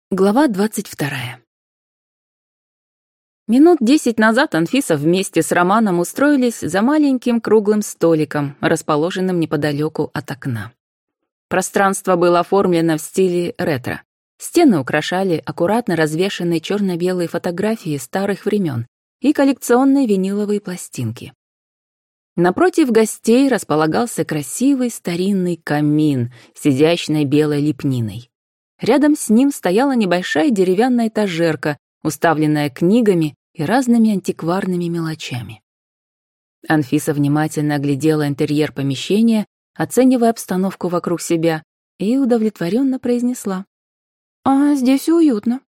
Глава 22. Минут 10 назад Анфиса вместе с Романом устроились за маленьким круглым столиком, расположенным неподалеку от окна. Пространство было оформлено в стиле ретро. Стены украшали аккуратно развешанные черно-белые фотографии старых времен и коллекционные виниловые пластинки. Напротив гостей располагался красивый старинный камин с изящной белой лепниной. Рядом с ним стояла небольшая деревянная этажерка, уставленная книгами и разными антикварными мелочами. Анфиса внимательно оглядела интерьер помещения, оценивая обстановку вокруг себя, и удовлетворенно произнесла: «А здесь уютно».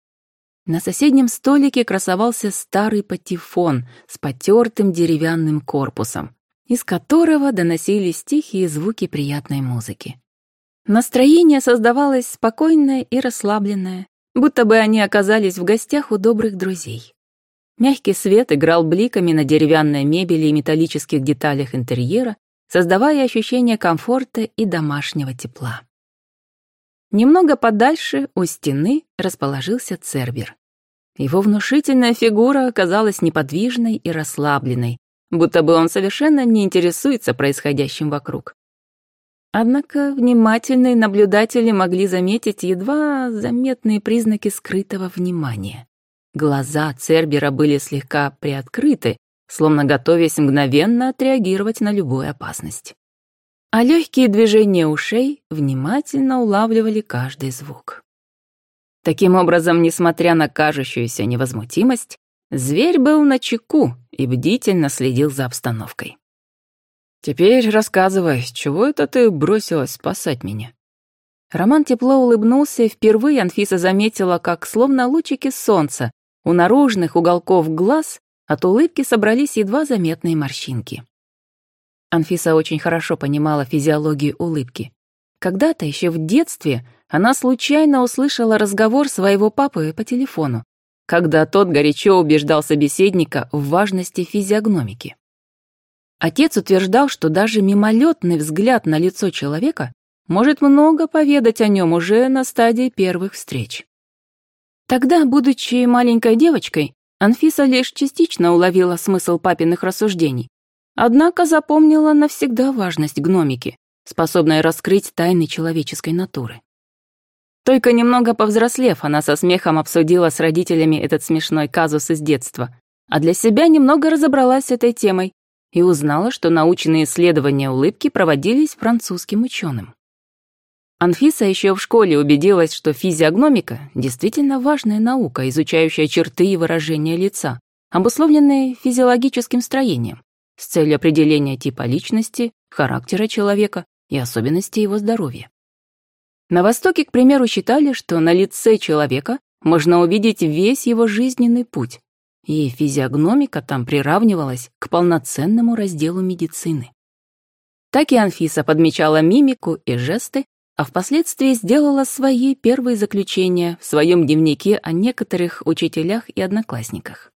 На соседнем столике красовался старый патефон с потертым деревянным корпусом, из которого доносились тихие звуки приятной музыки. Настроение создавалось спокойное и расслабленное, будто бы они оказались в гостях у добрых друзей. Мягкий свет играл бликами на деревянной мебели и металлических деталях интерьера, создавая ощущение комфорта и домашнего тепла. Немного подальше, у стены, расположился Цербер. Его внушительная фигура оказалась неподвижной и расслабленной, будто бы он совершенно не интересуется происходящим вокруг. Однако внимательные наблюдатели могли заметить едва заметные признаки скрытого внимания. Глаза Цербера были слегка приоткрыты, словно готовясь мгновенно отреагировать на любую опасность. А легкие движения ушей внимательно улавливали каждый звук. Таким образом, несмотря на кажущуюся невозмутимость, зверь был начеку и бдительно следил за обстановкой. «Теперь рассказывай, с чего это ты бросилась спасать меня?» Роман тепло улыбнулся, и впервые Анфиса заметила, как, словно лучики солнца, у наружных уголков глаз от улыбки собрались едва заметные морщинки. Анфиса очень хорошо понимала физиологию улыбки. Когда-то, еще в детстве, она случайно услышала разговор своего папы по телефону, когда тот горячо убеждал собеседника в важности физиогномики. Отец утверждал, что даже мимолетный взгляд на лицо человека может много поведать о нем уже на стадии первых встреч. Тогда, будучи маленькой девочкой, Анфиса лишь частично уловила смысл папиных рассуждений, однако запомнила навсегда важность гномики, способной раскрыть тайны человеческой натуры. Только немного повзрослев, она со смехом обсудила с родителями этот смешной казус из детства, а для себя немного разобралась с этой темой и узнала, что научные исследования улыбки проводились французским ученым. Анфиса еще в школе убедилась, что физиогномика действительно важная наука, изучающая черты и выражения лица, обусловленные физиологическим строением, с целью определения типа личности, характера человека и особенностей его здоровья. На Востоке, к примеру, считали, что на лице человека можно увидеть весь его жизненный путь, и физиогномика там приравнивалась к полноценному разделу медицины. Так и Анфиса подмечала мимику и жесты, а впоследствии сделала свои первые заключения в своем дневнике о некоторых учителях и одноклассниках.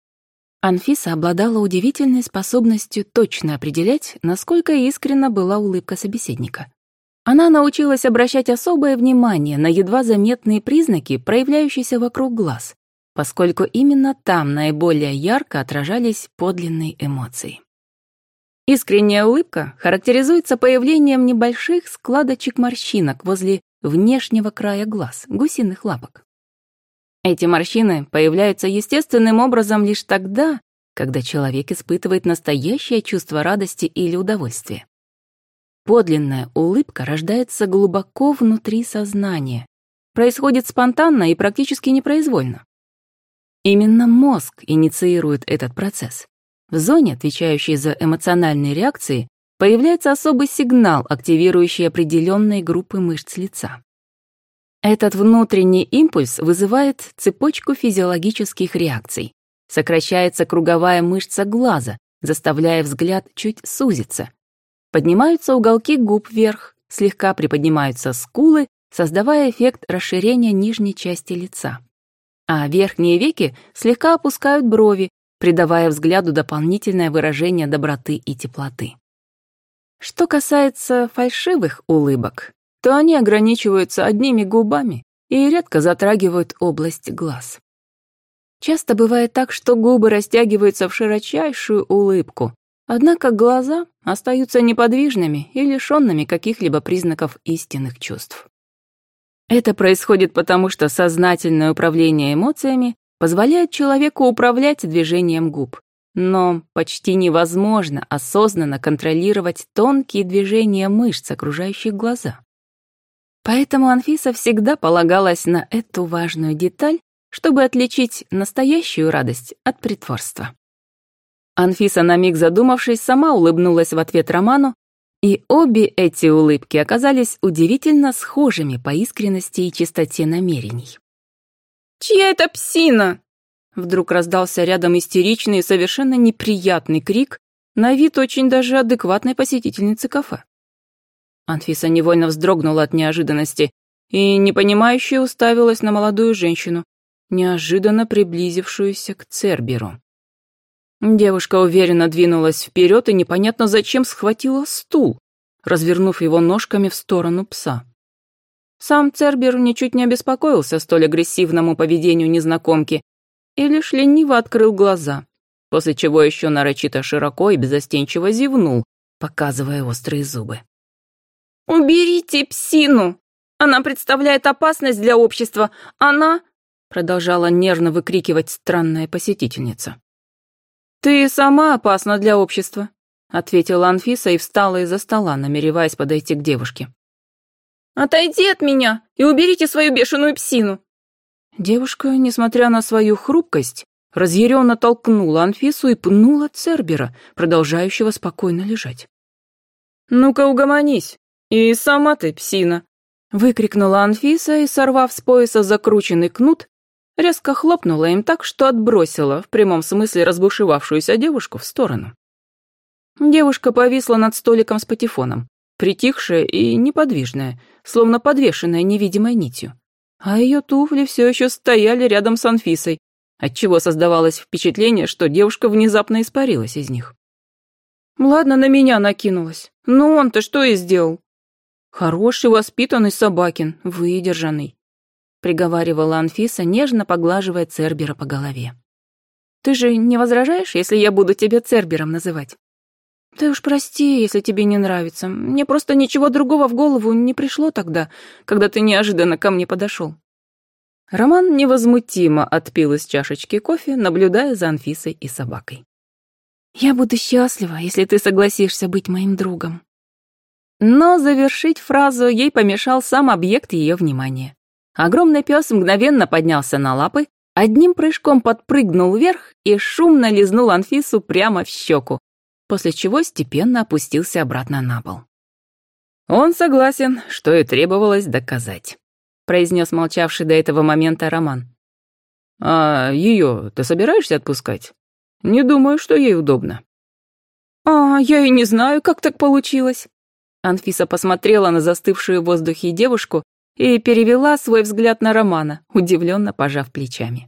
Анфиса обладала удивительной способностью точно определять, насколько искренна была улыбка собеседника. Она научилась обращать особое внимание на едва заметные признаки, проявляющиеся вокруг глаз, поскольку именно там наиболее ярко отражались подлинные эмоции. Искренняя улыбка характеризуется появлением небольших складочек-морщинок возле внешнего края глаз, гусиных лапок. Эти морщины появляются естественным образом лишь тогда, когда человек испытывает настоящее чувство радости или удовольствия. Подлинная улыбка рождается глубоко внутри сознания, происходит спонтанно и практически непроизвольно. Именно мозг инициирует этот процесс. В зоне, отвечающей за эмоциональные реакции, появляется особый сигнал, активирующий определенные группы мышц лица. Этот внутренний импульс вызывает цепочку физиологических реакций. Сокращается круговая мышца глаза, заставляя взгляд чуть сузиться. Поднимаются уголки губ вверх, слегка приподнимаются скулы, создавая эффект расширения нижней части лица. А верхние веки слегка опускают брови, придавая взгляду дополнительное выражение доброты и теплоты. Что касается фальшивых улыбок, то они ограничиваются одними губами и редко затрагивают область глаз. Часто бывает так, что губы растягиваются в широчайшую улыбку, однако глаза остаются неподвижными и лишенными каких-либо признаков истинных чувств. Это происходит потому, что сознательное управление эмоциями позволяет человеку управлять движением губ, но почти невозможно осознанно контролировать тонкие движения мышц, окружающих глаза. Поэтому Анфиса всегда полагалась на эту важную деталь, чтобы отличить настоящую радость от притворства. Анфиса, на миг задумавшись, сама улыбнулась в ответ Роману, и обе эти улыбки оказались удивительно схожими по искренности и чистоте намерений. «Чья это псина?» Вдруг раздался рядом истеричный и совершенно неприятный крик, на вид очень даже адекватной посетительницы кафе. Анфиса невольно вздрогнула от неожиданности и непонимающе уставилась на молодую женщину, неожиданно приблизившуюся к Церберу. Девушка уверенно двинулась вперед и непонятно зачем схватила стул, развернув его ножками в сторону пса. Сам Цербер ничуть не обеспокоился столь агрессивному поведению незнакомки и лишь лениво открыл глаза, после чего еще нарочито широко и беззастенчиво зевнул, показывая острые зубы. «Уберите псину! Она представляет опасность для общества! Она...» Продолжала нервно выкрикивать странная посетительница. «Ты сама опасна для общества», — ответила Анфиса и встала из-за стола, намереваясь подойти к девушке. «Отойди от меня и уберите свою бешеную псину!» Девушка, несмотря на свою хрупкость, разъяренно толкнула Анфису и пнула Цербера, продолжающего спокойно лежать. «Ну-ка угомонись, и сама ты псина!» — выкрикнула Анфиса и, сорвав с пояса закрученный кнут, резко хлопнула им так, что отбросила, в прямом смысле разбушевавшуюся девушку, в сторону. Девушка повисла над столиком с патефоном, притихшая и неподвижная, словно подвешенная невидимой нитью. А ее туфли все еще стояли рядом с Анфисой, отчего создавалось впечатление, что девушка внезапно испарилась из них. Ладно, на меня накинулась, но он-то что и сделал? Хороший, воспитанный собакин, выдержанный, приговаривала Анфиса, нежно поглаживая Цербера по голове. «Ты же не возражаешь, если я буду тебя Цербером называть? Ты уж прости, если тебе не нравится. Мне просто ничего другого в голову не пришло тогда, когда ты неожиданно ко мне подошел». Роман невозмутимо отпил из чашечки кофе, наблюдая за Анфисой и собакой. «Я буду счастлива, если ты согласишься быть моим другом». Но завершить фразу ей помешал сам объект ее внимания. Огромный пес мгновенно поднялся на лапы, одним прыжком подпрыгнул вверх и шумно лизнул Анфису прямо в щеку, после чего степенно опустился обратно на пол. «Он согласен, что и требовалось доказать», — произнес молчавший до этого момента Роман. «А ее ты собираешься отпускать? Не думаю, что ей удобно». «А, я и не знаю, как так получилось». Анфиса посмотрела на застывшую в воздухе девушку и перевела свой взгляд на Романа, удивленно пожав плечами.